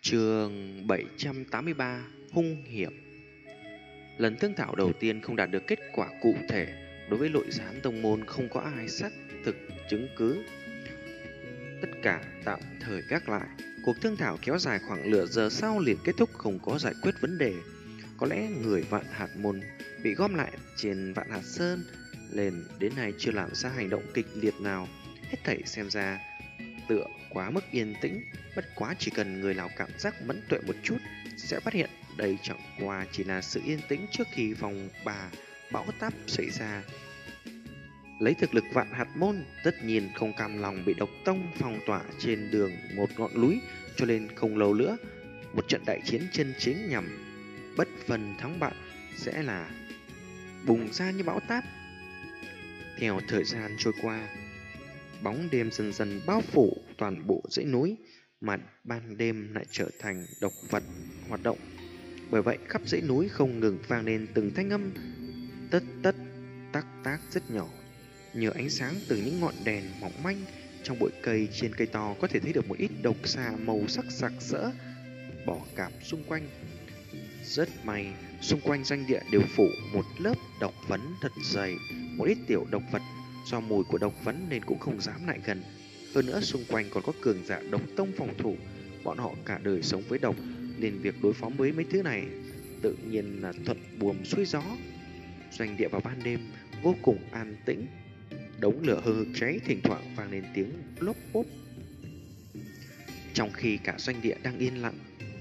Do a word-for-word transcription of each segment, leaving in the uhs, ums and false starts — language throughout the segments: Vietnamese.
Chương bảy trăm tám mươi ba Hung hiểm. Lần thương thảo đầu tiên không đạt được kết quả cụ thể. Đối với nội gián tông môn không có ai xác thực chứng cứ. Tất cả tạm thời gác lại. Cuộc thương thảo kéo dài khoảng nửa giờ sau liền kết thúc, không có giải quyết vấn đề. Có lẽ người Vạn Hạt môn bị gom lại trên Vạn Hạt Sơn lên đến nay chưa làm ra hành động kịch liệt nào. Hết thảy xem ra tựa quá mức yên tĩnh. Bất quá chỉ cần người nào cảm giác mẫn tuệ một chút sẽ phát hiện đây chẳng qua chỉ là sự yên tĩnh trước khi vòng bà bão táp xảy ra. Lấy thực lực Vạn Hạt môn, tất nhiên không cam lòng bị độc tông phong tỏa trên đường một ngọn núi, cho nên không lâu nữa một trận đại chiến chân chính nhằm bất phân thắng bại sẽ là bùng ra như bão táp. Theo thời gian trôi qua, bóng đêm dần dần bao phủ toàn bộ dãy núi, mà ban đêm lại trở thành độc vật hoạt động. Bởi vậy khắp dãy núi không ngừng vang lên từng thanh âm tất tất tác tác rất nhỏ. Nhờ ánh sáng từ những ngọn đèn mỏng manh trong bụi cây trên cây to có thể thấy được một ít độc xà màu sắc sặc sỡ bỏ cạp xung quanh. Rất may, xung quanh doanh địa đều phủ một lớp độc vấn thật dày. Một ít tiểu độc vật do mùi của độc vấn nên cũng không dám lại gần. Hơn nữa xung quanh còn có cường giả độc tông phòng thủ. Bọn họ cả đời sống với độc, nên việc đối phó với mấy thứ này tự nhiên là thuận buồm xuôi gió. Doanh địa vào ban đêm vô cùng an tĩnh. Đống lửa hừng hực cháy, thỉnh thoảng vang lên tiếng lốp bốp. Trong khi cả doanh địa đang yên lặng,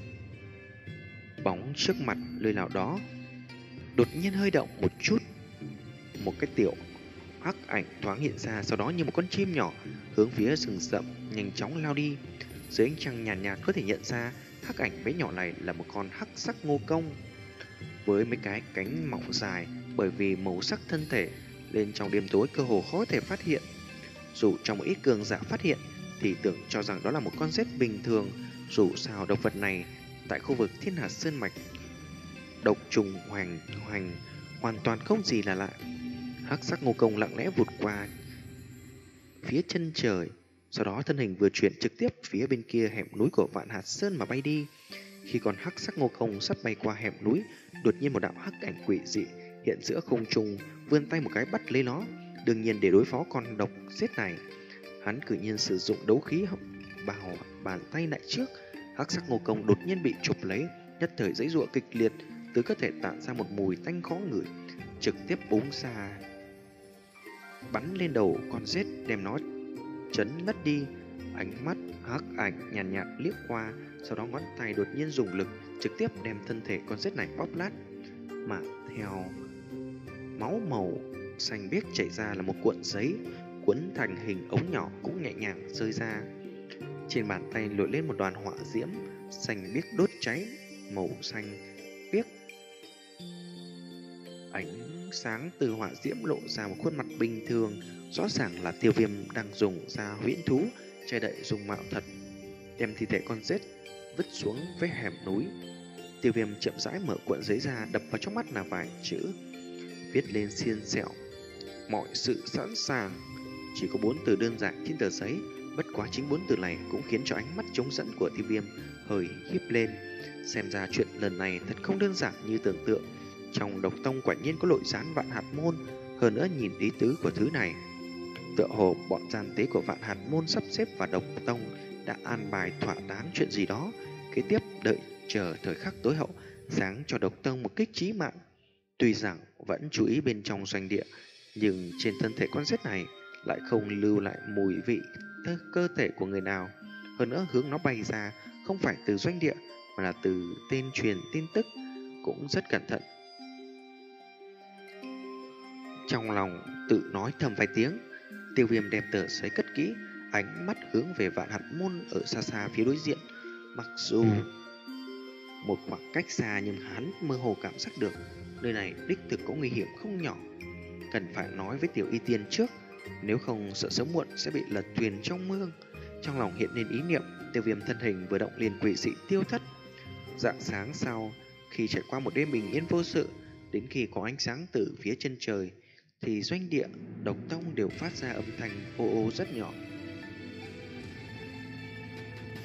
bóng trước mặt nơi nào đó đột nhiên hơi động một chút. Một cái tiểu hắc ảnh thoáng hiện ra, sau đó như một con chim nhỏ hướng phía rừng rậm nhanh chóng lao đi. Dưới ánh trăng nhàn nhạt, nhạt có thể nhận ra hắc ảnh bé nhỏ này là một con hắc sắc ngô công với mấy cái cánh mỏng dài. Bởi vì màu sắc thân thể lên trong đêm tối cơ hồ khó thể phát hiện. Dù trong một ít cường giả phát hiện thì tưởng cho rằng đó là một con rết bình thường. Dù sao độc vật này tại khu vực Thiên Hà Sơn Mạch độc trùng hoành hoành hoàn toàn không gì là lạ. Hắc sắc ngô công lặng lẽ vụt qua phía chân trời, sau đó thân hình vừa chuyển trực tiếp phía bên kia hẻm núi của Vạn Hạt Sơn mà bay đi. Khi con hắc sắc ngô công sắp bay qua hẻm núi, đột nhiên một đạo hắc ảnh quỷ dị hiện giữa không trung, vươn tay một cái bắt lấy nó. Đương nhiên để đối phó con độc giết này, hắn cử nhiên sử dụng đấu khí vào bàn tay lại trước. Hắc sắc ngô công đột nhiên bị chụp lấy, nhất thời giãy giụa kịch liệt, từ cơ thể tản ra một mùi tanh khó ngửi, trực tiếp búng ra bắn lên đầu con rết, đem nó chấn mất đi. Ánh mắt hắc ảnh nhàn nhạt, nhạt liếc qua, sau đó ngón tay đột nhiên dùng lực trực tiếp đem thân thể con rết này bóp lát, mà theo máu màu xanh biếc chảy ra là một cuộn giấy quấn thành hình ống nhỏ cũng nhẹ nhàng rơi ra. Trên bàn tay nổi lên một đoàn hỏa diễm xanh biếc đốt cháy, màu xanh biếc ánh sáng từ hỏa diễm lộ ra một khuôn mặt bình thường, rõ ràng là Tiêu Viêm đang dùng ra huyễn thú che đậy dung mạo thật, đem thi thể con rết vứt xuống với hẻm núi. Tiêu Viêm chậm rãi mở cuộn giấy ra, đập vào trong mắt là vài chữ viết lên xiên xẹo: mọi sự sẵn sàng. Chỉ có bốn từ đơn giản trên tờ giấy, bất quá chính bốn từ này cũng khiến cho ánh mắt trống rỗng của Tiêu Viêm hơi híp lên. Xem ra chuyện lần này thật không đơn giản như tưởng tượng. Trong độc tông quả nhiên có nội gián Vạn Hạt môn. Hơn nữa nhìn ý tứ của thứ này, tựa hồ bọn gian tế của Vạn Hạt môn sắp xếp và độc tông đã an bài thỏa đáng chuyện gì đó. Kế tiếp đợi chờ thời khắc tối hậu, sáng cho độc tông một kích chí mạng. Tuy rằng vẫn chú ý bên trong doanh địa, nhưng trên thân thể con rết này lại không lưu lại mùi vị cơ thể của người nào. Hơn nữa hướng nó bay ra không phải từ doanh địa mà là từ tên truyền tin tức, cũng rất cẩn thận. Trong lòng tự nói thầm vài tiếng, Tiêu Viêm đem tờ giấy cất kỹ, ánh mắt hướng về Vạn Hạt môn ở xa xa phía đối diện. Mặc dù một khoảng cách xa nhưng hắn mơ hồ cảm giác được nơi này đích thực có nguy hiểm không nhỏ. Cần phải nói với Tiểu Y Tiên trước, nếu không sợ sớm muộn sẽ bị lật thuyền trong mương. Trong lòng hiện lên ý niệm, Tiêu Viêm thân hình vừa động liền quỷ dị tiêu thất. Rạng sáng sau, khi trải qua một đêm bình yên vô sự, đến khi có ánh sáng từ phía chân trời thì doanh địa độc tông đều phát ra âm thanh ô ô rất nhỏ.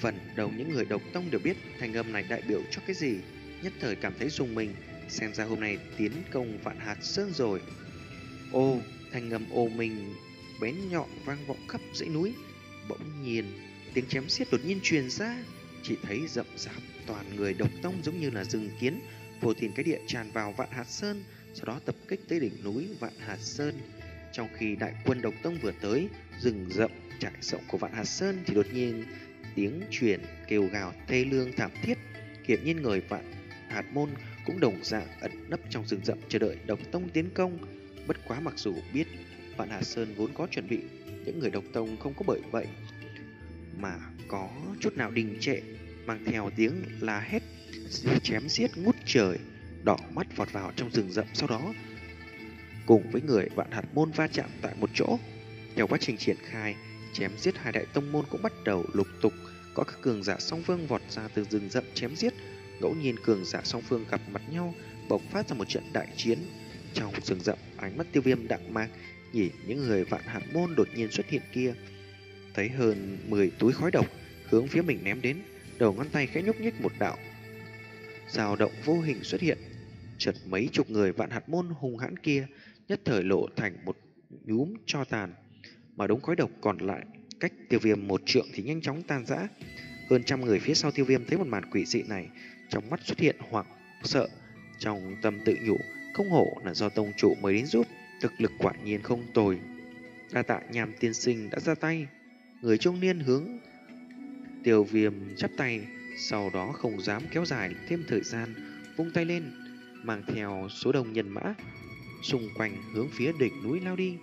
phần đầu những người độc tông đều biết thanh âm này đại biểu cho cái gì, nhất thời cảm thấy rùng mình, xem ra hôm nay tiến công Vạn Hạt Sơn rồi. Ô, thanh âm ô mình bén nhọn vang vọng khắp dãy núi. Bỗng nhiên, tiếng chém xiết đột nhiên truyền ra, chỉ thấy rậm rạp toàn người độc tông giống như là rừng kiến, vô tiền cái địa tràn vào Vạn Hạt Sơn, sau đó tập kích tới đỉnh núi Vạn Hạt Sơn. Trong khi đại quân độc tông vừa tới rừng rậm trải rộng của Vạn Hạt Sơn thì đột nhiên tiếng truyền kêu gào thê lương thảm thiết. Hiển nhiên người Vạn Hạt Môn cũng đồng dạng ẩn nấp trong rừng rậm chờ đợi độc tông tiến công. Bất quá mặc dù biết Vạn Hạt Sơn vốn có chuẩn bị, những người độc tông không có bởi vậy mà có chút nào đình trệ, mang theo tiếng la hét chém giết ngút trời, đỏ mắt vọt vào trong rừng rậm, sau đó cùng với người Vạn Hạt Môn va chạm tại một chỗ. Theo quá trình triển khai chém giết, hai đại tông môn cũng bắt đầu lục tục có các cường giả song phương vọt ra từ rừng rậm chém giết. Ngẫu nhiên cường giả song phương gặp mặt nhau, bộc phát ra một trận đại chiến. Trong rừng rậm, ánh mắt Tiêu Viêm đạm mạc nhìn những người Vạn Hạt Môn đột nhiên xuất hiện kia, thấy hơn mười túi khói độc hướng phía mình ném đến, đầu ngón tay khẽ nhúc nhích, một đạo dao động vô hình xuất hiện. Chợt mấy chục người Vạn Hạt Môn hung hãn kia nhất thời lộ thành một nhúm tro tàn, mà đống khói độc còn lại cách Tiêu Viêm một trượng thì nhanh chóng tan rã. Hơn trăm người phía sau Tiêu Viêm thấy một màn quỷ dị này, trong mắt xuất hiện hoảng sợ, trong tâm tự nhủ, không hổ là do tông chủ mới đến giúp, thực lực quả nhiên không tồi. Đa tạ Nham tiên sinh đã ra tay. Người trung niên hướng Tiêu Viêm chắp tay, sau đó không dám kéo dài thêm thời gian, vung tay lên, mang theo số đông nhân mã xung quanh hướng phía đỉnh núi lao đi.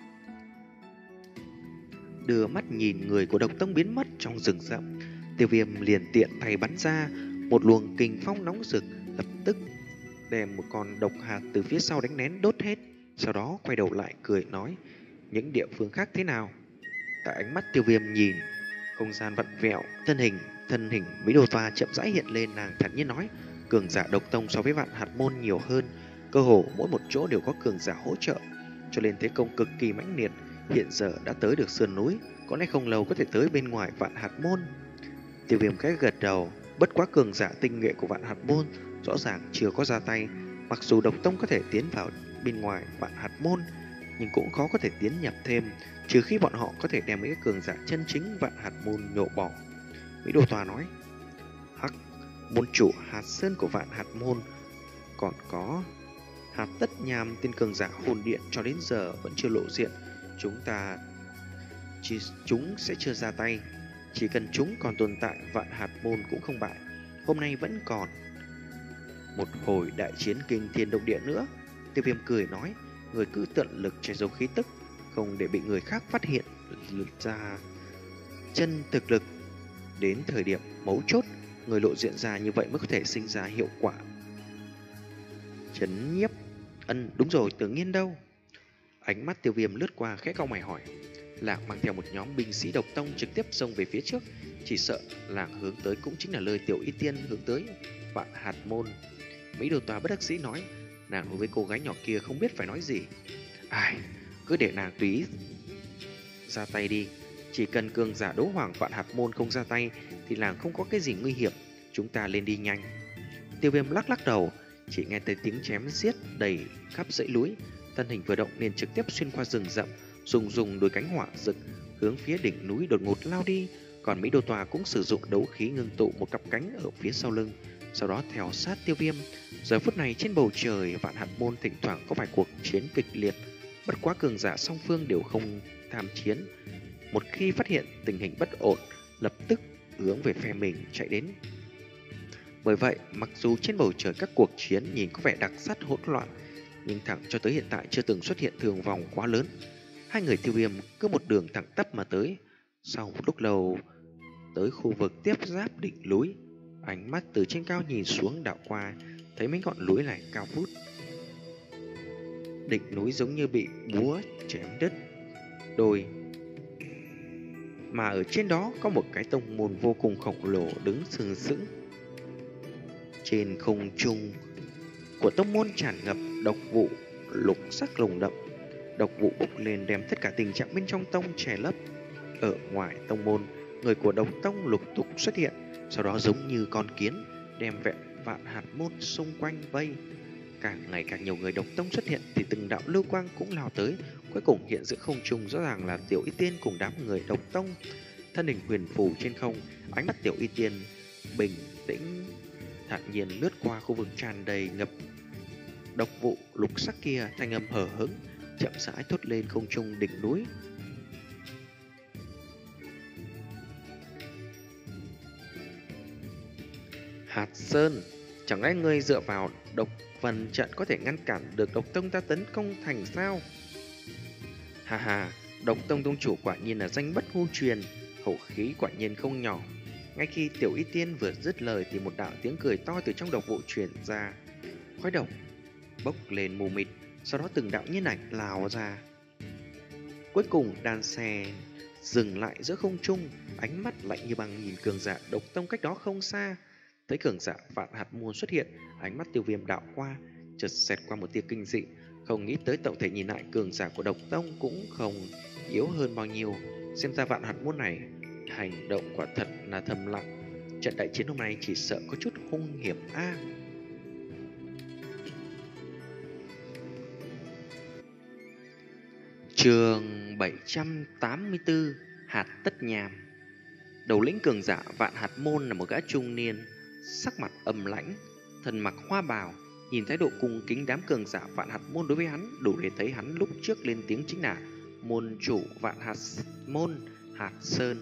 Đưa mắt nhìn người của độc tông biến mất trong rừng rậm, Tiêu Viêm liền tiện tay bắn ra một luồng kình phong nóng rực, lập tức đem một con độc hạt từ phía sau đánh nén đốt hết. Sau đó quay đầu lại cười nói, những địa phương khác thế nào? Tại ánh mắt Tiêu Viêm nhìn không gian vặn vẹo, thân hình thân hình Mỹ Đồ Toa chậm rãi hiện lên, nàng thản nhiên nói, cường giả độc tông so với Vạn Hạt Môn nhiều hơn, cơ hồ mỗi một chỗ đều có cường giả hỗ trợ, cho nên thế công cực kỳ mãnh liệt. Hiện giờ đã tới được sườn núi, có lẽ không lâu có thể tới bên ngoài Vạn Hạt Môn. Tiêu Viêm khẽ gật đầu, bất quá cường giả tinh nhuệ của Vạn Hạt Môn rõ ràng chưa có ra tay. Mặc dù độc tông có thể tiến vào bên ngoài Vạn Hạt Môn, nhưng cũng khó có thể tiến nhập thêm, trừ khi bọn họ có thể đem mấy cái cường giả chân chính Vạn Hạt Môn nhổ bỏ. Mỹ Đồ Tòa nói, hắc, môn chủ Hạt Sơn của Vạn Hạt Môn, còn có Hạt Tất Nham tên cường giả hồn điện cho đến giờ vẫn chưa lộ diện. Chúng ta chỉ, chúng sẽ chưa ra tay. Chỉ cần chúng còn tồn tại, Vạn Hạt Môn cũng không bại. Hôm nay vẫn còn một hồi đại chiến kinh thiên động địa nữa. Tiêu Viêm cười nói, người cứ tận lực che giấu khí tức, không để bị người khác phát hiện ra chân thực lực. Đến thời điểm mấu chốt, người lộ diện ra như vậy mới có thể sinh ra hiệu quả chấn nhiếp. Ân, đúng rồi, Tưởng Nhiên đâu? Ánh mắt Tiêu Viêm lướt qua, khẽ cau mày hỏi. Lạc mang theo một nhóm binh sĩ độc tông trực tiếp xông về phía trước, chỉ sợ Lạc hướng tới cũng chính là lời Tiểu Y Tiên hướng tới Vạn Hạt Môn. Mỹ Đồ Tòa bất đắc dĩ nói, nàng đối với cô gái nhỏ kia không biết phải nói gì. Ai, cứ để nàng tùy ý ra tay đi. Chỉ cần cường giả đấu hoàng Vạn Hạt Môn không ra tay thì làng không có cái gì nguy hiểm. Chúng ta lên đi nhanh. Tiêu Viêm lắc lắc đầu, chỉ nghe thấy tiếng chém giết đầy khắp dãy núi. Thân hình vừa động liền trực tiếp xuyên qua rừng rậm, dùng dùng đôi cánh hỏa rực hướng phía đỉnh núi đột ngột lao đi. Còn Mỹ Đô Tòa cũng sử dụng đấu khí ngưng tụ một cặp cánh ở phía sau lưng, sau đó theo sát Tiêu Viêm. Giờ phút này trên bầu trời Vạn Hạt Môn thỉnh thoảng có vài cuộc chiến kịch liệt, bất quá cường giả song phương đều không tham chiến. Một khi phát hiện tình hình bất ổn, lập tức hướng về phe mình chạy đến. Bởi vậy, mặc dù trên bầu trời các cuộc chiến nhìn có vẻ đặc sắc hỗn loạn, nhưng thẳng cho tới hiện tại chưa từng xuất hiện thương vong quá lớn. Hai người Tiêu Viêm cứ một đường thẳng tắp mà tới. Sau một lúc lâu, tới khu vực tiếp giáp đỉnh núi, ánh mắt từ trên cao nhìn xuống đảo qua, thấy mấy ngọn núi này cao vút. Đỉnh núi giống như bị búa chém đứt đôi, mà ở trên đó có một cái tông môn vô cùng khổng lồ đứng sừng sững. Trên không trung của tông môn tràn ngập độc vụ lục sắc lồng đậm, độc vụ bốc lên đem tất cả tình trạng bên trong tông che lấp. Ở ngoài tông môn người của độc tông lục tục xuất hiện, sau đó giống như con kiến đem vẹn vạn hạt môn xung quanh vây. Càng ngày càng nhiều người độc tông xuất hiện thì từng đạo lưu quang cũng lao tới, cuối cùng hiện giữa không trung rõ ràng là Tiểu Y Tiên cùng đám người độc tông. Thân hình huyền phù trên không, ánh mắt Tiểu Y Tiên bình tĩnh thản nhiên lướt qua khu vực tràn đầy ngập độc vụ lục sắc kia, thanh âm hờ hững chậm rãi thốt lên không trung đỉnh núi. Hạt Sơn, chẳng lẽ ngươi dựa vào độc vần trận có thể ngăn cản được độc tông ta tấn công thành sao? Hà hà, độc tông tông chủ quả nhiên là danh bất hư truyền, hậu khí quả nhiên không nhỏ. Ngay khi Tiểu Y Tiên vừa dứt lời thì một đạo tiếng cười to từ trong độc vụ truyền ra. Khói độc bốc lên mù mịt, sau đó từng đạo nhân ảnh lao ra. Cuối cùng đàn xe dừng lại giữa không trung, ánh mắt lạnh như băng nhìn cường giả độc tông cách đó không xa. Thấy cường giả vạn hạt môn xuất hiện, ánh mắt Tiêu Viêm đạo qua, chợt xẹt qua một tia kinh dị, không nghĩ tới tổng thể nhìn lại cường giả của độc tông cũng không yếu hơn bao nhiêu. Xem ra vạn hạt môn này hành động quả thật là thầm lặng. Trận đại chiến hôm nay chỉ sợ có chút hung hiểm a. À. Chương bảy trăm tám mươi tư, Hạt Tất Nham. Đầu lĩnh cường giả vạn hạt môn là một gã trung niên, sắc mặt âm lãnh, thân mặc hoa bào. Nhìn thái độ cung kính đám cường giả vạn hạt môn đối với hắn, đủ để thấy hắn lúc trước lên tiếng chính là môn chủ vạn hạt môn Hạt Sơn.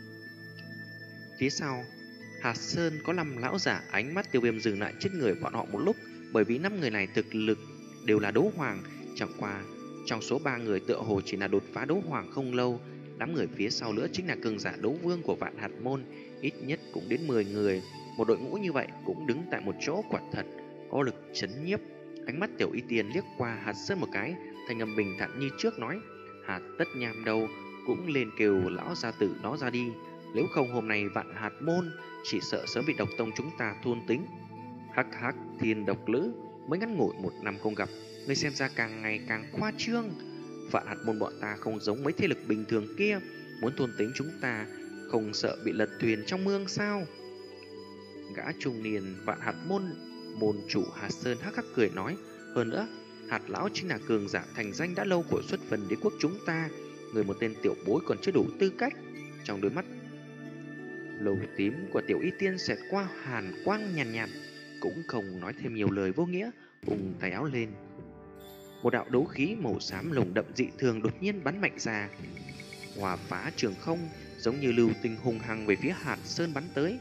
Phía sau Hạt Sơn có năm lão giả. Ánh mắt Tiêu Viêm dừng lại trên người bọn họ một lúc, bởi vì năm người này thực lực đều là đấu hoàng. Chẳng qua trong số ba người tựa hồ chỉ là đột phá đấu hoàng không lâu. Đám người phía sau nữa chính là cường giả đấu vương của vạn hạt môn, ít nhất cũng đến mười người. Một đội ngũ như vậy cũng đứng tại một chỗ quả thật có lực chấn nhiếp. Ánh mắt Tiểu Y Tiên liếc qua Hạt Sơn một cái, thanh âm bình thản như trước nói: Hạt Tất Nham đâu, cũng lên kêu lão gia tử nó ra đi, nếu không hôm nay vạn hạt môn chỉ sợ sớm bị độc tông chúng ta thôn tính. Hắc hắc, Thiên Độc Lữ, mới ngắn ngủi một năm không gặp, ngươi xem ra càng ngày càng khoa trương. Vạn hạt môn bọn ta không giống mấy thế lực bình thường kia, muốn thôn tính chúng ta không sợ bị lật thuyền trong mương sao? Gã trung niên vạn hạt môn môn chủ Hạt Sơn hắc hắc cười nói: hơn nữa, Hạt lão chính là cường giả thành danh đã lâu của xuất phần đế quốc chúng ta, người một tên tiểu bối còn chưa đủ tư cách. Trong đôi mắt lầu tím của Tiểu Y Tiên xẹt qua hàn quang nhàn nhạt, nhạt, cũng không nói thêm nhiều lời vô nghĩa, vùng tay áo lên. Một đạo đấu khí màu xám lồng đậm dị thường đột nhiên bắn mạnh ra, hòa phá trường không, giống như lưu tinh hùng hăng về phía Hạt Sơn bắn tới.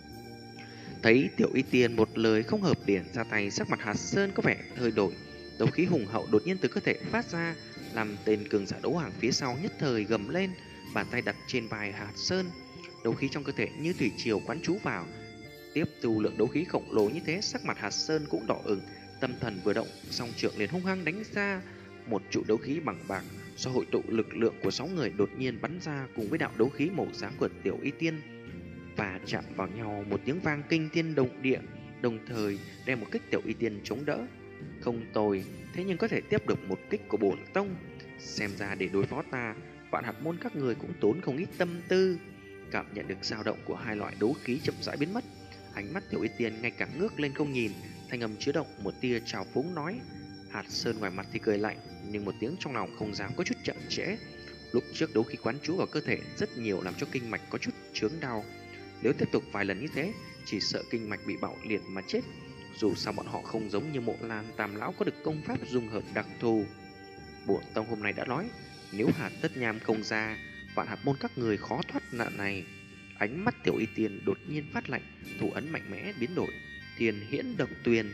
Thấy Tiểu Y Tiên một lời không hợp liền ra tay, sắc mặt Hạt Sơn có vẻ hơi đổi. Đấu khí hùng hậu đột nhiên từ cơ thể phát ra, làm tên cường giả đấu hoàng phía sau nhất thời gầm lên, bàn tay đặt trên vai Hạt Sơn. Đấu khí trong cơ thể như thủy triều quán trú vào, tiếp thu lượng đấu khí khổng lồ như thế, sắc mặt Hạt Sơn cũng đỏ ửng, tâm thần vừa động, song trượng liền hung hăng đánh ra một trụ đấu khí bằng bạc, do hội tụ lực lượng của sáu người đột nhiên bắn ra cùng với đạo đấu khí màu xám của Tiểu Y Tiên và chạm vào nhau một tiếng vang kinh thiên động địa, đồng thời đem một kích Tiểu Y Tiên chống đỡ. Không tồi, thế nhưng có thể tiếp được một kích của bổn tông, xem ra để đối phó ta, vạn hạt môn các người cũng tốn không ít tâm tư. Cảm nhận được dao động của hai loại đấu khí chậm rãi biến mất, ánh mắt Tiểu Y Tiên ngay cả ngước lên không nhìn, thanh âm chứa động một tia trào phúng nói. Hạt Sơn ngoài mặt thì cười lạnh, nhưng một tiếng trong lòng không dám có chút chậm trễ. Lúc trước đấu khí quán trú vào cơ thể rất nhiều, làm cho kinh mạch có chút chướng đau. Nếu tiếp tục vài lần như thế, chỉ sợ kinh mạch bị bạo liệt mà chết. Dù sao bọn họ không giống như Mộ Lan Tam lão có được công pháp dung hợp đặc thù. Bổn tông hôm nay đã nói, nếu Hạt Tất Nham không ra, vạn hạt môn các người khó thoát nạn này. Ánh mắt Tiểu Y Tiên đột nhiên phát lạnh, thủ ấn mạnh mẽ biến đổi, Thiên Hiễn Độc Tuyền.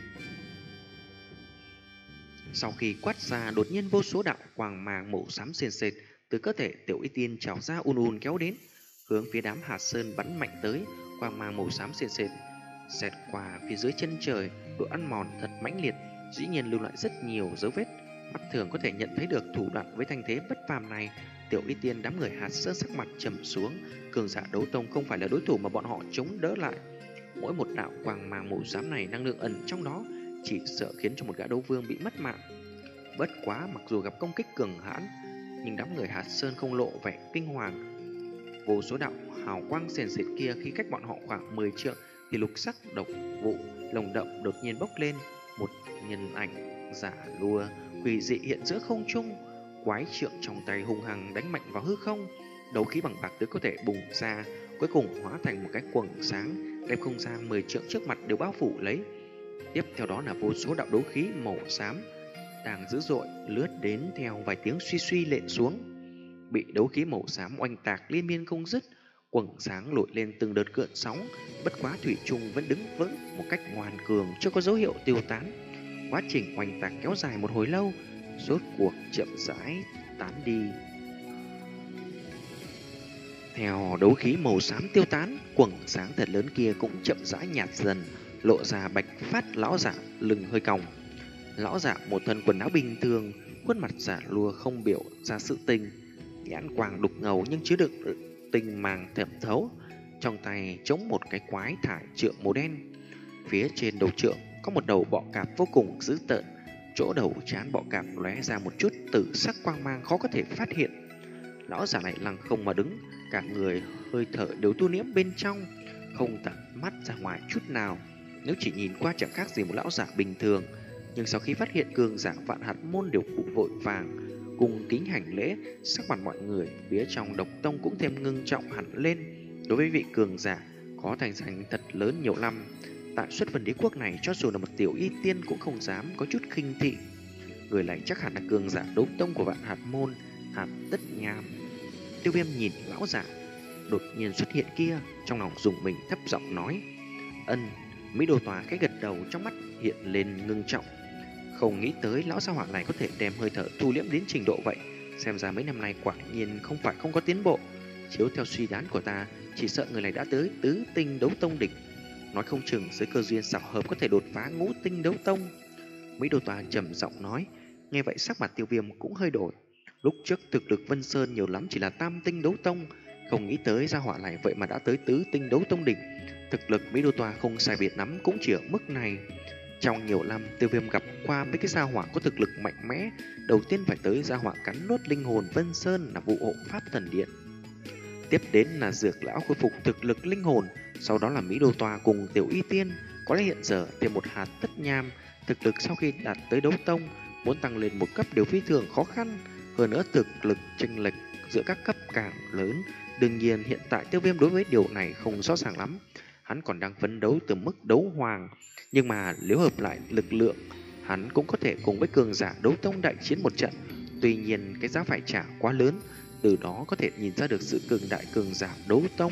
Sau khi quát ra, đột nhiên vô số đạo quang mang màu xám sền sệt từ cơ thể Tiểu Y Tiên trào ra ùn ùn kéo đến, hướng phía đám Hạt Sơn bắn mạnh tới. Quang mang màu xám sền sệt xẹt qua phía dưới chân trời, độ ăn mòn thật mãnh liệt, dĩ nhiên lưu lại rất nhiều dấu vết. Mắt thường có thể nhận thấy được thủ đoạn với thanh thế bất phàm này. Tiểu Y Tiên đám người Hạt Sơn sắc mặt trầm xuống, cường giả đấu tông không phải là đối thủ mà bọn họ chống đỡ lại. Mỗi một đạo quang mang màu xám này năng lượng ẩn trong đó, chỉ sợ khiến cho một gã đấu vương bị mất mạng. Bất quá mặc dù gặp công kích cường hãn, nhưng đám người Hạt Sơn không lộ vẻ kinh hoàng. Vô số đạo hào quang sền sệt kia khi cách bọn họ khoảng mười trượng thì lục sắc độc vụ lồng đậm đột nhiên bốc lên, một nhân ảnh giả lùa quỷ dị hiện giữa không trung, quái trượng trong tay hung hăng đánh mạnh vào hư không, đấu khí bằng bạc tứ có thể bùng ra, cuối cùng hóa thành một cái quầng sáng đem không gian mười trượng trước mặt đều bao phủ lấy. Tiếp theo đó là vô số đạo đấu khí màu xám đang dữ dội lướt đến theo vài tiếng suy suy lệ xuống, bị đấu khí màu xám oanh tạc liên miên không dứt. Quầng sáng nổi lên từng đợt gợn sóng, bất quá thủy chung vẫn đứng vững một cách ngoan cường, chưa có dấu hiệu tiêu tán. Quá trình oanh tạc kéo dài một hồi lâu, rốt cuộc chậm rãi tán đi. Theo đấu khí màu xám tiêu tán, quầng sáng thật lớn kia cũng chậm rãi nhạt dần, lộ ra Bạch Phát lão giả lưng hơi còng. Lão giả một thân quần áo bình thường, khuôn mặt giả lùa không biểu ra sự tình, nhãn quang đục ngầu nhưng chứa đựng tinh mang thẩm thấu. Trong tay chống một cái quái thải trượng màu đen, phía trên đầu trượng có một đầu bọ cạp vô cùng dữ tợn, chỗ đầu trán bọ cạp lóe ra một chút tử sắc quang mang khó có thể phát hiện. Lão giả này lặng không mà đứng, cả người hơi thở đều tu liễm bên trong, không tận mắt ra ngoài chút nào. Nếu chỉ nhìn qua chẳng khác gì một lão giả bình thường, nhưng sau khi phát hiện cường giả Vạn Hạt Môn đều phụ vội vàng cùng kính hành lễ, sắc mặt mọi người phía trong độc tông cũng thêm ngưng trọng hẳn lên. Đối với vị cường giả có thành danh thật lớn nhiều năm tại Xuất Vân Đế quốc này, cho dù là một tiểu y tiên cũng không dám có chút khinh thị. Người này chắc hẳn là cường giả đấu tông của Vạn Hạt Môn, Hạt Tất Nham. Tiêu Viêm nhìn lão giả đột nhiên xuất hiện kia, trong lòng dùng mình thấp giọng nói: Ân. Mỹ Đồ Tòa cái gật đầu, trong mắt hiện lên ngưng trọng. Không nghĩ tới lão gia hỏa này có thể đem hơi thở thu liễm đến trình độ vậy. Xem ra mấy năm nay quả nhiên không phải không có tiến bộ. Chiếu theo suy đoán của ta, chỉ sợ người này đã tới tứ tinh đấu tông đỉnh. Nói không chừng dưới cơ duyên xảo hợp có thể đột phá ngũ tinh đấu tông. Mỹ Đồ Tòa trầm giọng nói. Nghe vậy sắc mặt Tiêu Viêm cũng hơi đổi. Lúc trước thực lực Vân Sơn nhiều lắm chỉ là tam tinh đấu tông, không nghĩ tới gia hỏa này vậy mà đã tới tứ tinh đấu tông đỉnh. Thực lực Mỹ Đô Tòa không sai biệt lắm, cũng chỉ ở mức này. Trong nhiều năm, Tiêu Viêm gặp qua mấy cái gia hỏa có thực lực mạnh mẽ. Đầu tiên phải tới gia hỏa cắn nuốt linh hồn Vân Sơn là vụ hộ pháp thần điện. Tiếp đến là dược lão khôi phục thực lực linh hồn. Sau đó là Mỹ Đô Tòa cùng tiểu y tiên. Có lẽ hiện giờ thêm một Hạt Tất Nham, thực lực sau khi đạt tới đấu tông, muốn tăng lên một cấp đều phi thường khó khăn. Hơn nữa thực lực chênh lệch giữa các cấp càng lớn. Đương nhiên hiện tại Tiêu Viêm đối với điều này không rõ ràng lắm. Hắn còn đang phấn đấu từ mức đấu hoàng, nhưng mà nếu hợp lại lực lượng, hắn cũng có thể cùng với cường giả đấu tông đại chiến một trận. Tuy nhiên cái giá phải trả quá lớn, từ đó có thể nhìn ra được sự cường đại cường giả đấu tông.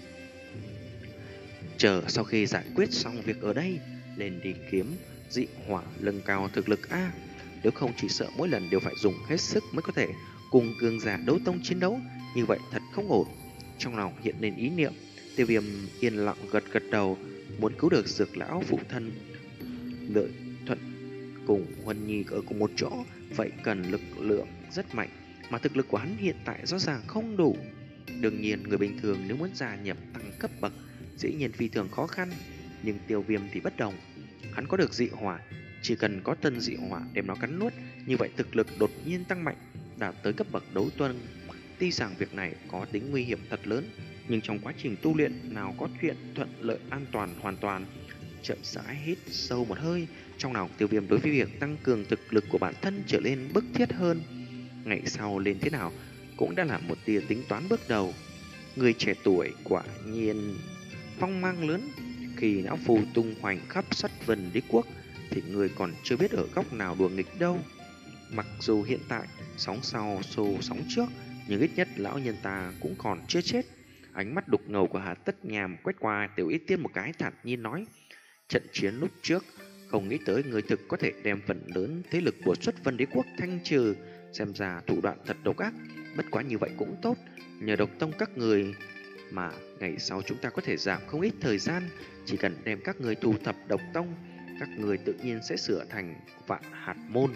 Chờ sau khi giải quyết xong việc ở đây, lên đi kiếm dị hỏa nâng cao thực lực A. Nếu không chỉ sợ mỗi lần đều phải dùng hết sức mới có thể cùng cường giả đấu tông chiến đấu, như vậy thật không ổn. Trong lòng hiện lên ý niệm, Tiêu Viêm yên lặng gật gật đầu, muốn cứu được dược lão phụ thân lợi thuận cùng Huân Nhi ở cùng một chỗ, vậy cần lực lượng rất mạnh, mà thực lực của hắn hiện tại rõ ràng không đủ. Đương nhiên người bình thường nếu muốn gia nhập tăng cấp bậc dĩ nhiên phi thường khó khăn, nhưng Tiêu Viêm thì bất đồng. Hắn có được dị hỏa, chỉ cần có tân dị hỏa đem nó cắn nuốt, như vậy thực lực đột nhiên tăng mạnh, đạt tới cấp bậc đấu tuân. Tuy rằng việc này có tính nguy hiểm thật lớn, nhưng trong quá trình tu luyện nào có chuyện thuận lợi an toàn hoàn toàn. Chậm rãi hít sâu một hơi, trong lòng Tiêu Viêm đối với việc tăng cường thực lực của bản thân trở nên bức thiết hơn. Ngày sau lên thế nào cũng đã là một tia tính toán bước đầu. Người trẻ tuổi quả nhiên phong mang lớn. Khi lão phù tung hoành khắp Xuất Vân Đế quốc thì người còn chưa biết ở góc nào đùa nghịch đâu. Mặc dù hiện tại sóng sau xô sóng trước, nhưng ít nhất lão nhân ta cũng còn chưa chết. Ánh mắt đục ngầu của Hà Tất Nhàm quét qua Tiểu Y Tiên một cái, thản nhiên nói: trận chiến lúc trước không nghĩ tới người thực có thể đem phần lớn thế lực của Xuất Vân Đế quốc thanh trừ, xem ra thủ đoạn thật độc ác. Bất quá như vậy cũng tốt, nhờ độc tông các người mà ngày sau chúng ta có thể giảm không ít thời gian. Chỉ cần đem các người thu thập độc tông, các người tự nhiên sẽ sửa thành Vạn Hạt Môn.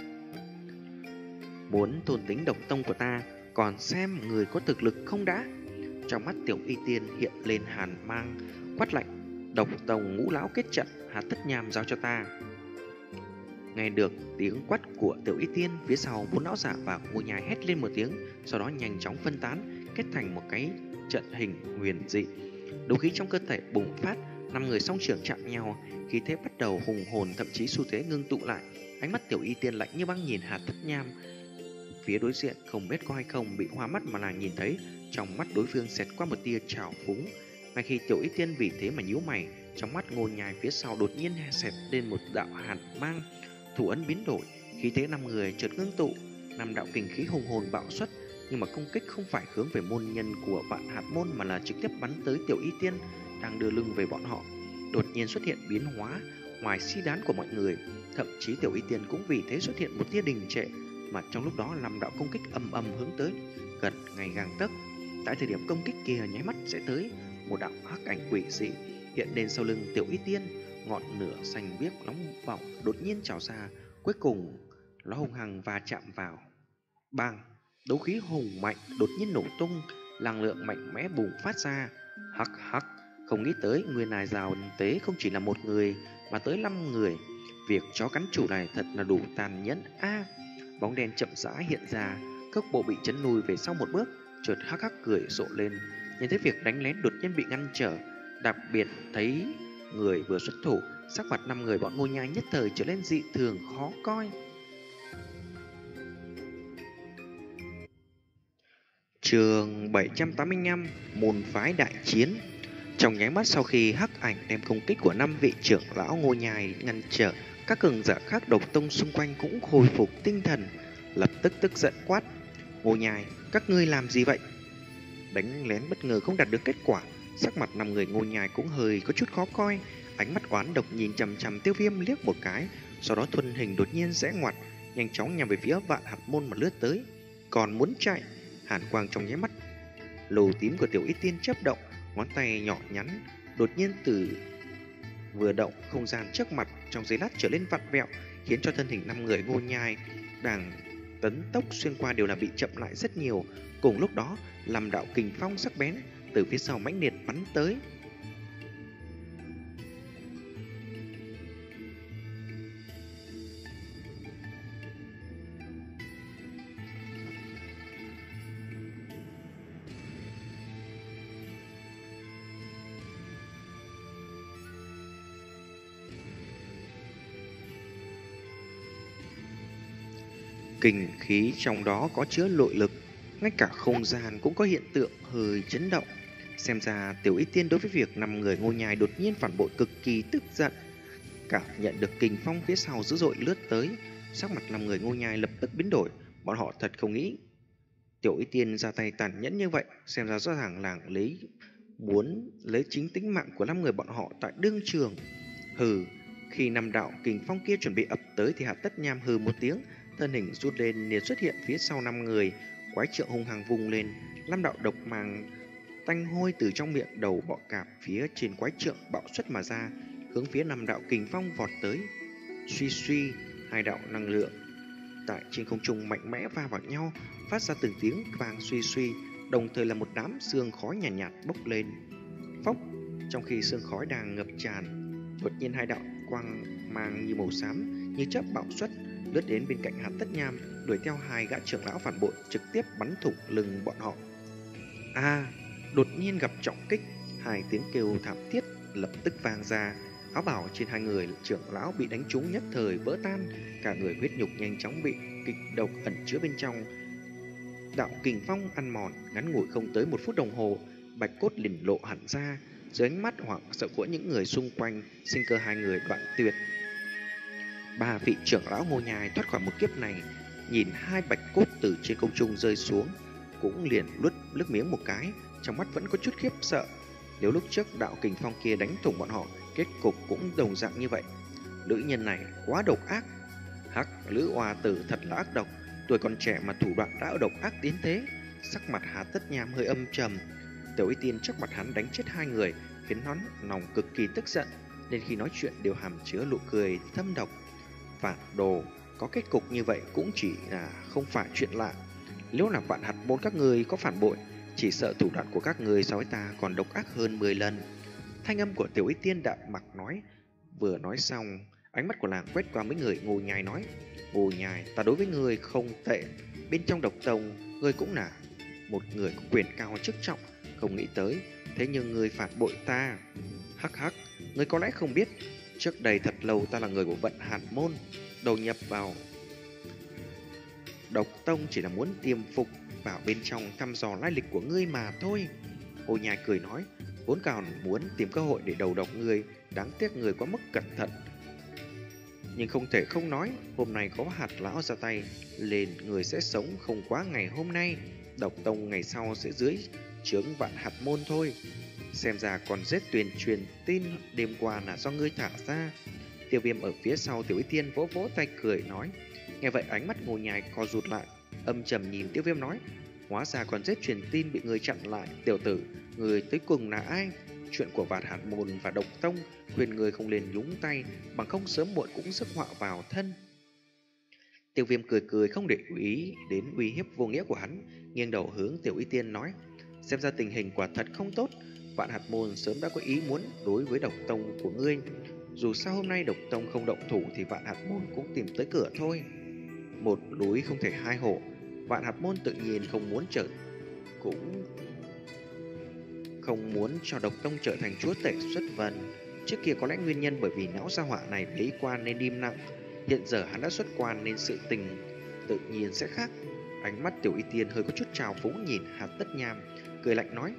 Muốn thôn tính độc tông của ta, còn xem người có thực lực không đã. Trong mắt Tiểu Y Tiên hiện lên hàn mang, quát lạnh: độc tông ngũ lão kết trận, Hà Tất Nham giao cho ta. Nghe được tiếng quát của Tiểu Y Tiên, phía sau bốn lão giả và ngôi nhai hét lên một tiếng, sau đó nhanh chóng phân tán, kết thành một cái trận hình huyền dị. Đấu khí trong cơ thể bùng phát, năm người song trưởng chạm nhau, khí thế bắt đầu hùng hồn, thậm chí xu thế ngưng tụ lại. Ánh mắt Tiểu Y Tiên lạnh như băng nhìn Hà Tất Nham. Phía đối diện không biết có hay không bị hoa mắt mà nàng nhìn thấy, trong mắt đối phương xẹt qua một tia trào phúng. Ngay khi Tiểu Y Tiên vì thế mà nhíu mày, trong mắt Ngô Nhai phía sau đột nhiên xẹt lên một đạo hàn mang, thủ ấn biến đổi, khí thế năm người chợt ngưng tụ, năm đạo kình khí hùng hồn bạo xuất, nhưng mà công kích không phải hướng về môn nhân của Vạn Hạt môn mà là trực tiếp bắn tới Tiểu Y Tiên đang đưa lưng về bọn họ. Đột nhiên xuất hiện biến hóa ngoài suy đoán của mọi người, thậm chí Tiểu Y Tiên cũng vì thế xuất hiện một tia đình trệ, mà trong lúc đó năm đạo công kích âm âm hướng tới, gần ngày gang tấc. Tại thời điểm công kích kia nháy mắt sẽ tới, một đạo hắc ảnh quỷ dị hiện lên sau lưng Tiểu Y Tiên, ngọn lửa xanh biếc nóng bỏng đột nhiên trào ra, cuối cùng nó hung hăng va chạm vào. Bang! Đấu khí hùng mạnh đột nhiên nổ tung, năng lượng mạnh mẽ bùng phát ra. Hắc hắc, không nghĩ tới người này rào tế không chỉ là một người mà tới năm người. Việc chó cắn chủ này thật là đủ tàn nhẫn a. À, bóng đen chậm rãi hiện ra, cước bộ bị chấn lùi về sau một bước, chợt hắc hắc cười rộ lên. Nhìn thấy việc đánh lén đột nhiên bị ngăn trở, đặc biệt thấy người vừa xuất thủ, sắc mặt năm người bọn Ngô Nhai nhất thời trở lên dị thường khó coi. Chương bảy trăm tám mươi lăm, môn phái đại chiến. Trong nháy mắt sau khi hắc ảnh đem công kích của năm vị trưởng lão Ngô Nhai ngăn trở, các cường giả khác độc tông xung quanh cũng khôi phục tinh thần, lập tức tức giận quát: Ngô Nhai, các ngươi làm gì vậy? Đánh lén bất ngờ không đạt được kết quả, sắc mặt năm người Ngô Nhai cũng hơi có chút khó coi, ánh mắt oán độc nhìn chằm chằm Tiêu Viêm liếc một cái, sau đó thuần hình đột nhiên rẽ ngoặt, nhanh chóng nhằm về phía Vạn Hạt môn mà lướt tới. Còn muốn chạy? Hàn quang trong nháy mắt lồ tím của Tiểu Y Tiên chớp động, ngón tay nhỏ nhắn đột nhiên từ vừa động, không gian trước mặt trong giây lát trở lên vặn vẹo, khiến cho thân hình năm người Ngô Nhai đang tấn tốc xuyên qua đều là bị chậm lại rất nhiều. Cùng lúc đó, làm đạo kình phong sắc bén từ phía sau mãnh liệt bắn tới. Kình khí trong đó có chứa nội lực, ngay cả không gian cũng có hiện tượng hơi chấn động. Xem ra Tiểu Y Tiên đối với việc năm người Ngô Nhai đột nhiên phản bội cực kỳ tức giận. Cảm nhận được kình phong phía sau dữ dội lướt tới, sắc mặt năm người Ngô Nhai lập tức biến đổi. Bọn họ thật không nghĩ Tiểu Y Tiên ra tay tàn nhẫn như vậy, xem ra rõ ràng là lấy muốn lấy chính tính mạng của năm người bọn họ tại đương trường. Hừ, khi năm đạo kình phong kia chuẩn bị ập tới thì Hạ Tất Nham hừ một tiếng, thân hình rút lên liền xuất hiện phía sau năm người, quái trượng hung hăng vung lên, năm đạo độc màng tanh hôi từ trong miệng đầu bọ cạp phía trên quái trượng bạo xuất mà ra, hướng phía năm đạo kình phong vọt tới. Suy suy, hai đạo năng lượng tại trên không trung mạnh mẽ va vào nhau, phát ra từng tiếng vang suy suy, đồng thời là một đám sương khói nhàn nhạt, nhạt bốc lên. Phốc, trong khi sương khói đang ngập tràn, đột nhiên hai đạo quang mang như màu xám như chớp bạo xuất, lướt đến bên cạnh Hàn Tất Nham, đuổi theo hai gã trưởng lão phản bội, trực tiếp bắn thủng lưng bọn họ. A, à, đột nhiên gặp trọng kích, hai tiếng kêu thảm thiết lập tức vang ra. Áo bào trên hai người trưởng lão bị đánh trúng nhất thời vỡ tan, cả người huyết nhục nhanh chóng bị kịch độc ẩn chứa bên trong. Đạo kình phong ăn mòn, ngắn ngủi không tới một phút đồng hồ, bạch cốt liền lộ hẳn ra. Dưới ánh mắt hoảng sợ của những người xung quanh, sinh cơ hai người đoạn tuyệt. Ba vị trưởng lão Ngô Nhai thoát khỏi một kiếp này, nhìn hai bạch cốt từ trên không trung rơi xuống, cũng liền luốt nước miếng một cái, trong mắt vẫn có chút khiếp sợ. Nếu lúc trước đạo kình phong kia đánh thủng bọn họ, kết cục cũng đồng dạng như vậy. Nữ nhân này quá độc ác. Hắc, Lữ Oa Tử thật là ác độc, tuổi còn trẻ mà thủ đoạn đã độc ác đến thế. Sắc mặt Hà Tất Nham hơi âm trầm. Tiểu Y Tiên trước mặt hắn đánh chết hai người, khiến hắn lòng cực kỳ tức giận, nên khi nói chuyện đều hàm chứa nụ cười thâm độc. Phản đồ, có kết cục như vậy cũng chỉ là không phải chuyện lạ. Nếu là Vạn Hạt môn các người có phản bội, chỉ sợ thủ đoạn của các người so với ta còn độc ác hơn mười lần. Thanh âm của Tiểu Y Tiên đạm mặc nói. Vừa nói xong, ánh mắt của nàng quét qua mấy người Ngô Nhai nói: Ngô Nhai, ta đối với người không tệ, bên trong độc tông, người cũng là một người có quyền cao chức trọng, không nghĩ tới, thế nhưng người phản bội ta. Hắc hắc, ngươi có lẽ không biết, trước đây thật lâu ta là người của vận hạt môn, đầu nhập vào độc tông chỉ là muốn tiềm phục vào bên trong thăm dò lai lịch của ngươi mà thôi. Hồ Nhai cười nói, vốn còn muốn tìm cơ hội để đầu độc ngươi, đáng tiếc người quá mức cẩn thận. Nhưng không thể không nói, hôm nay có hạt lão ra tay, lên người sẽ sống không quá ngày hôm nay, độc tông ngày sau sẽ dưới trướng vạn hạt môn thôi. Xem ra còn giết tuyên truyền tin đêm qua là do ngươi thả ra. Tiêu Viêm ở phía sau Tiểu Y Tiên vỗ vỗ tay cười nói. Nghe vậy ánh mắt Ngô Nhai co rụt lại, âm trầm nhìn Tiêu Viêm nói, hóa ra còn giết truyền tin bị người chặn lại. Tiểu tử, người tới cùng là ai? Chuyện của vạn hạt môn và độc tông, khuyên người không nên nhúng tay, bằng không sớm muộn cũng rước họa vào thân. Tiêu Viêm cười cười không để ý đến uy hiếp vô nghĩa của hắn, nghiêng đầu hướng Tiểu Y Tiên nói, xem ra tình hình quả thật không tốt. Vạn hạt môn sớm đã có ý muốn đối với độc tông của ngươi. Dù sao hôm nay độc tông không động thủ thì vạn hạt môn cũng tìm tới cửa thôi. Một núi không thể hai hổ, vạn hạt môn tự nhiên không muốn trở cũng không muốn cho độc tông trở thành chúa tể xuất vân. Trước kia có lẽ nguyên nhân bởi vì lão gia họa này lấy quan nên im lặng, hiện giờ hắn đã xuất quan nên sự tình tự nhiên sẽ khác. Ánh mắt Tiểu Y Tiên hơi có chút trào phúng nhìn Hạt Tất Nham, cười lạnh nói,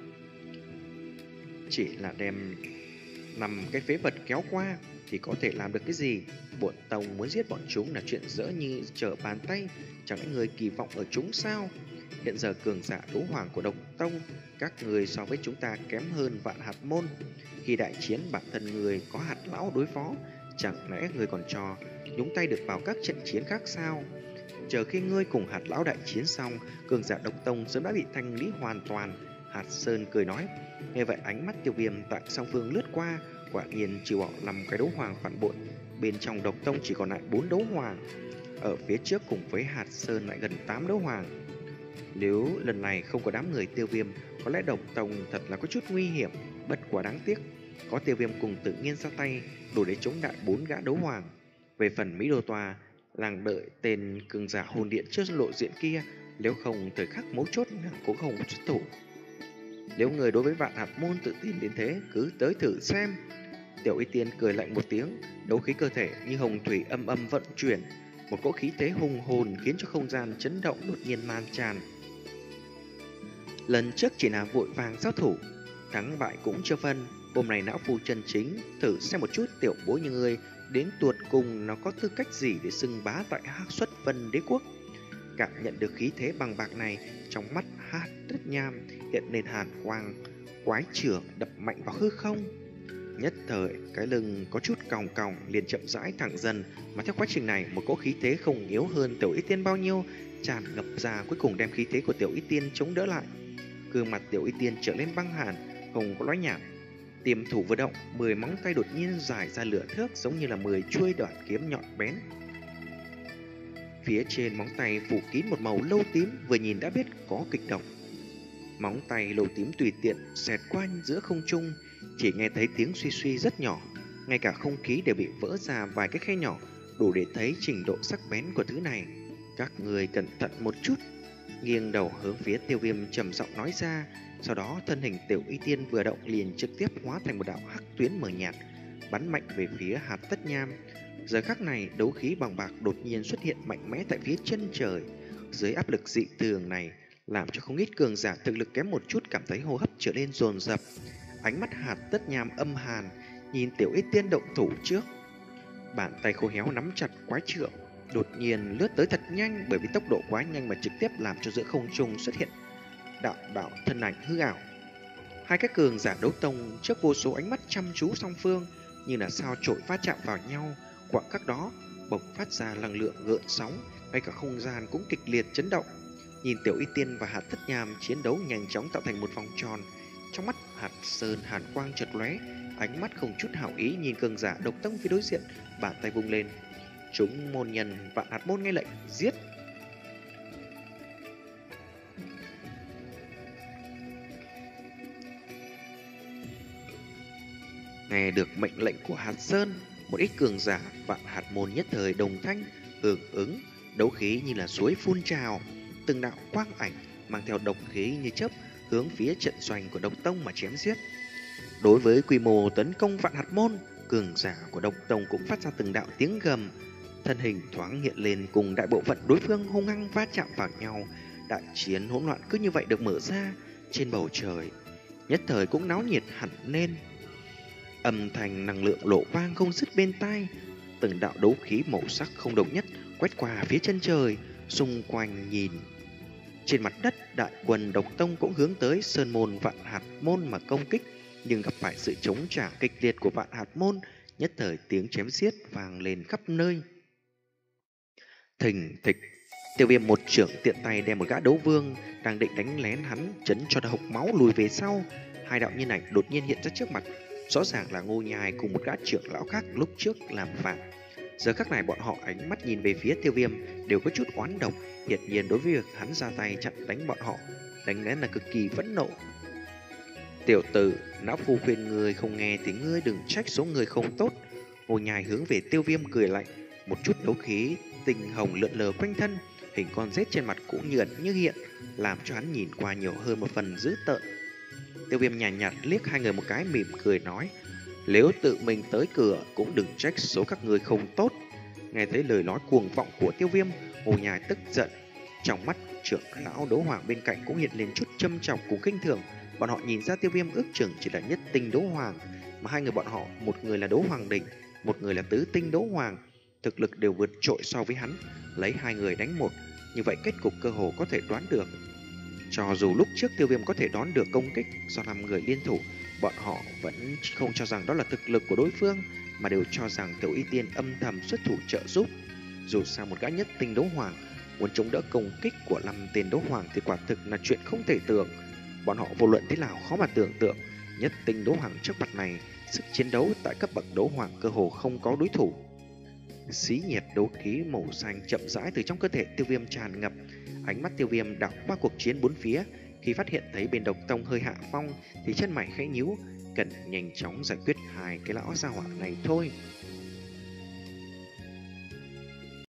chỉ là đem nằm cái phế vật kéo qua thì có thể làm được cái gì? Bổn tông muốn giết bọn chúng là chuyện dễ như trở bàn tay, chẳng lẽ người kỳ vọng ở chúng sao? Hiện giờ cường giả đấu hoàng của độc tông, các người so với chúng ta kém hơn vạn hạt môn. Khi đại chiến bản thân người có hạt lão đối phó, chẳng lẽ người còn cho nhúng tay được vào các trận chiến khác sao? Chờ khi ngươi cùng hạt lão đại chiến xong, cường giả độc tông sớm đã bị thanh lý hoàn toàn. Hạt Sơn cười nói. Nghe vậy ánh mắt Tiêu Viêm tại song phương lướt qua, quả nhiên trừ bỏ năm cái đấu hoàng phản bội, bên trong độc tông chỉ còn lại bốn đấu hoàng. Ở phía trước cùng với Hạt Sơn lại gần tám đấu hoàng. Nếu lần này không có đám người Tiêu Viêm, có lẽ độc tông thật là có chút nguy hiểm, bất quá đáng tiếc. Có Tiêu Viêm cùng tự nhiên ra tay, đủ để chống đại bốn gã đấu hoàng. Về phần Mỹ Đô Tòa, làng đợi tên cường giả hồn điện trước lộ diện kia, nếu không thời khắc mấu chốt nàng cũng không có xuất thủ. Nếu người đối với vạn hạt môn tự tin đến thế, cứ tới thử xem. Tiểu Y Tiên cười lạnh một tiếng, đấu khí cơ thể như hồng thủy âm âm vận chuyển, một cỗ khí thế hùng hồn khiến cho không gian chấn động đột nhiên lan tràn. Lần trước chỉ là vội vàng giao thủ, thắng bại cũng chưa phân. Hôm nay não phu chân chính, thử xem một chút tiểu bối như ngươi đến tuột cùng nó có tư cách gì để xưng bá tại Hắc Xuất Vân Đế quốc. Cảm nhận được khí thế bằng bạc này, trong mắt Hạt Tất Nham hiện lên hàn quang, quái trưởng đập mạnh vào hư không. Nhất thời cái lưng có chút còng còng liền chậm rãi thẳng dần, mà theo quá trình này một cỗ khí thế không yếu hơn Tiểu Y Tiên bao nhiêu tràn ngập ra, cuối cùng đem khí thế của Tiểu Y Tiên chống đỡ lại. Gương mặt Tiểu Y Tiên trở lên băng hàn, không có nói nhảm. Tiềm thủ vừa động, mười móng tay đột nhiên dài ra lửa thước, giống như là mười chuôi đoạn kiếm nhọn bén. Phía trên móng tay phủ kín một màu lâu tím, vừa nhìn đã biết có kịch độc. Móng tay lâu tím tùy tiện xẹt qua giữa không trung, chỉ nghe thấy tiếng suy suy rất nhỏ, ngay cả không khí đều bị vỡ ra vài cái khe nhỏ, đủ để thấy trình độ sắc bén của thứ này. Các người cẩn thận một chút. Nghiêng đầu hướng phía Tiêu Viêm trầm giọng nói ra. Sau đó thân hình Tiểu Y Tiên vừa động liền trực tiếp hóa thành một đạo hắc tuyến mờ nhạt, bắn mạnh về phía Hạt Tất Nham. Giờ khắc này đấu khí bằng bạc đột nhiên xuất hiện mạnh mẽ tại phía chân trời. Dưới áp lực dị thường này, làm cho không ít cường giả thực lực kém một chút cảm thấy hô hấp trở nên dồn dập. Ánh mắt Hạt Tất Nham âm hàn, nhìn Tiểu Y Tiên động thủ trước. Bàn tay khô héo nắm chặt quái trượng, đột nhiên lướt tới thật nhanh, bởi vì tốc độ quá nhanh mà trực tiếp làm cho giữa không trung xuất hiện đạo đạo thân ảnh hư ảo. Hai cái cường giả đấu tông trước vô số ánh mắt chăm chú song phương, như là sao chổi va chạm vào nhau, khoảng khắc đó bộc phát ra năng lượng gợn sóng, ngay cả không gian cũng kịch liệt chấn động. Nhìn Tiểu Y Tiên và Hạt Tất Nham chiến đấu nhanh chóng tạo thành một vòng tròn, trong mắt Hạt Sơn hàn quang chợt lóe, ánh mắt không chút hảo ý nhìn cường giả độc tông phía đối diện, bàn tay vung lên. Chúng môn nhân Vạn Hạt môn nghe lệnh giết. Nghe được mệnh lệnh của Hạt Sơn, một ít cường giả Vạn Hạt môn nhất thời đồng thanh hưởng ứng, đấu khí như là suối phun trào, từng đạo quang ảnh mang theo độc khí như chớp hướng phía trận doanh của độc tông mà chém giết. Đối với quy mô tấn công vạn hạt môn, cường giả của độc tông cũng phát ra từng đạo tiếng gầm, thân hình thoáng hiện lên cùng đại bộ phận đối phương hung hăng va chạm vào nhau. Đại chiến hỗn loạn cứ như vậy được mở ra trên bầu trời, nhất thời cũng náo nhiệt hẳn lên. Âm thanh năng lượng lộ vang không dứt bên tai, từng đạo đấu khí màu sắc không đồng nhất quét qua phía chân trời. Xung quanh nhìn trên mặt đất, đại quân độc tông cũng hướng tới sơn môn vạn hạt môn mà công kích, nhưng gặp phải sự chống trả kịch liệt của vạn hạt môn, nhất thời tiếng chém giết vang lên khắp nơi. Thình thịch, Tiêu Viêm một trưởng tiện tay đem một gã đấu vương đang định đánh lén hắn chấn cho hộc máu lùi về sau. Hai đạo nhân ảnh đột nhiên hiện ra trước mặt, rõ ràng là Ngô Nhai cùng một gã trưởng lão khác lúc trước làm phản. Giờ khắc này bọn họ ánh mắt nhìn về phía Tiêu Viêm đều có chút oán độc, hiển nhiên đối với việc hắn ra tay chặn đánh bọn họ, đánh lén là cực kỳ phẫn nộ. Tiểu tử, lão phu khuyên người không nghe thì ngươi đừng trách số người không tốt. Ngô Nhai hướng về Tiêu Viêm cười lạnh, một chút đấu khí tinh hồng lượn lờ quanh thân, hình con rết trên mặt cũng như ẩn như hiện, làm cho hắn nhìn qua nhiều hơn một phần dữ tợn. Tiêu Viêm nhàn nhạt, nhạt liếc hai người một cái, mỉm cười nói: nếu tự mình tới cửa cũng đừng trách số các người không tốt. Nghe thấy lời nói cuồng vọng của Tiêu Viêm, Ngô Nhai tức giận, trong mắt trưởng lão đấu hoàng bên cạnh cũng hiện lên chút châm chọc cùng khinh thường. Bọn họ nhìn ra Tiêu Viêm ước chừng chỉ là nhất tinh đấu hoàng, mà hai người bọn họ, một người là đấu hoàng đỉnh, một người là tứ tinh đấu hoàng, thực lực đều vượt trội so với hắn. Lấy hai người đánh một, như vậy kết cục cơ hồ có thể đoán được. Cho dù lúc trước Tiêu Viêm có thể đón được công kích do năm người liên thủ, bọn họ vẫn không cho rằng đó là thực lực của đối phương, mà đều cho rằng Tiểu Y Tiên âm thầm xuất thủ trợ giúp. Dù sao một gã nhất tinh đấu hoàng muốn chống đỡ công kích của năm tên đấu hoàng thì quả thực là chuyện không thể tưởng. Bọn họ vô luận thế nào khó mà tưởng tượng, nhất tinh đấu hoàng trước mặt này, sức chiến đấu tại cấp bậc đấu hoàng cơ hồ không có đối thủ. Xí nhiệt đấu khí màu xanh chậm rãi từ trong cơ thể Tiêu Viêm tràn ngập. Ánh mắt Tiêu Viêm đảo qua cuộc chiến bốn phía, khi phát hiện thấy bên độc tông hơi hạ phong thì chân mày khẽ nhíu, cần nhanh chóng giải quyết hai cái lão gia hỏa này thôi.